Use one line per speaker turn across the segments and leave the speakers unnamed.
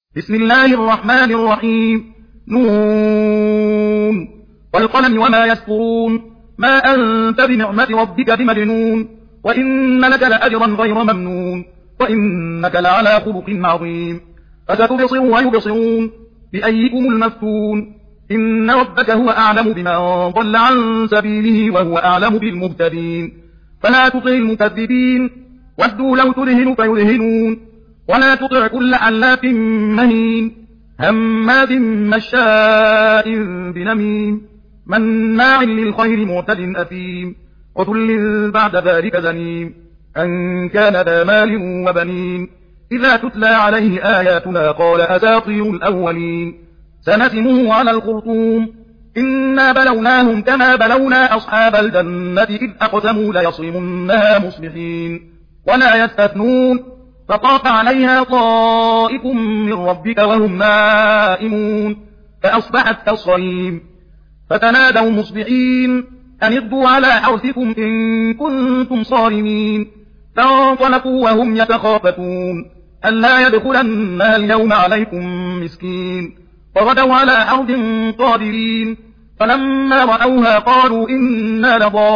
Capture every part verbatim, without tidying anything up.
بسم الله الرحمن الرحيم. نون والقلم وما يسطرون. ما أنت بنعمة ربك بمجنون، وإن لك لأجرا غير ممنون، وإنك لعلى خلق عظيم. فستبصر ويبصرون بأيكم المفتون. إن ربك هو أعلم بمن ضل عن سبيله وهو أعلم بالمهتدين. فلا تطع المكذبين، ودوا لو تدهن فيدهنون. ولا تطع كل حلاف مهين، هماز مشاء بنميم، مناع للخير معتد أثيم، عتل بعد ذلك زنيم، أن كان ذا مال وبنين. إذا تتلى عليه آياتنا قال أساطير الأولين. سنسمه على الخرطوم. إنا بلوناهم كما بلونا أصحاب الجنة إذ أقسموا ليصرمنها مصبحين ولا يستثنون. فطاف عليها طائف من ربك وهم نائمون، فأصبحت كالصريم. فتنادوا مصبحين أن اغدوا على حرثكم إن كنتم صارمين. فانطلقوا وهم يتخافتون ألا يدخلنها اليوم عليكم مسكين. فغدوا على حرد قادرين. فلما رأوها قالوا إنا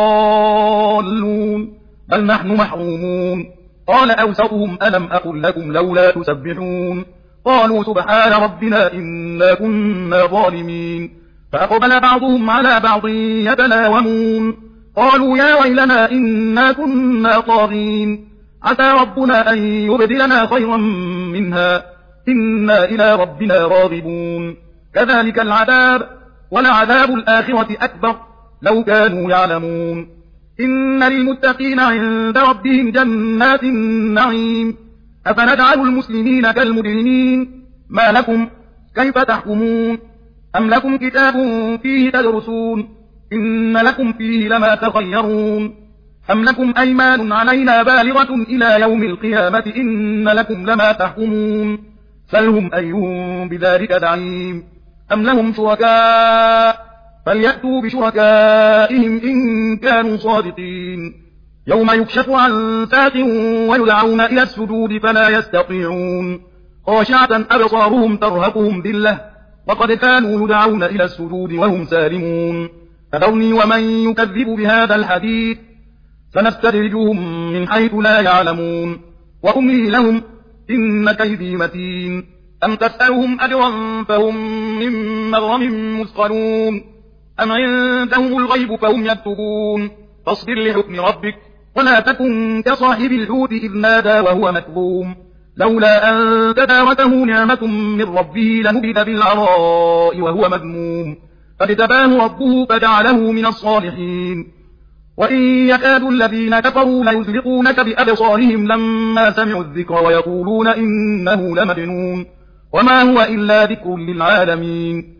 لضالون بل نحن محرومون. قال أوسطهم ألم أقل لكم لولا تسبحون؟ قالوا سبحان ربنا إنا كنا ظالمين. فأقبل بعضهم على بعض يتلاومون قالوا يا ويلنا إنا كنا طاغين. عسى ربنا أن يبدلنا خيرا منها إنا إلى ربنا راغبون. كذلك العذاب ولعذاب الآخرة أكبر لو كانوا يعلمون. إن للمتقين عند ربهم جنات النعيم. أفنجعل المسلمين كالمجرمين؟ ما لكم كيف تحكمون؟ أم لكم كتاب فيه تدرسون؟ إن لكم فيه لما تخيرون. أم لكم أيمان علينا بالغة إلى يوم القيامة إن لكم لما تحكمون. سلهم أيهم بذلك زعيم. أم لهم شركاء فليأتوا بشركائهم إن كانوا صادقين. يوم يكشف عن ساق ويدعون إلى السجود فلا يستطيعون. خاشعة أبصارهم ترهقهم ذلة وقد كانوا يدعون إلى السجود وهم سالمون. فذرني ومن يكذب بهذا الحديث سنستدرجهم من حيث لا يعلمون وأملي لهم إن كيدي متين. أم تسألهم أجرا فهم من مغرم مثقلون، أم عندهم الغيب فهم يكتبون. فاصبر لحكم ربك ولا تكن كصاحب الحوت إذ نادى وهو مكظوم. لولا أن تداركه نعمة من ربه لنبذ بالعراء وهو مذموم. فاجتباه ربه فجعله من الصالحين. وإن يكاد الذين كفروا ليزلقونك بأبصارهم لما سمعوا الذكر ويقولون إنه لمجنون وما هو إلا ذكر للعالمين.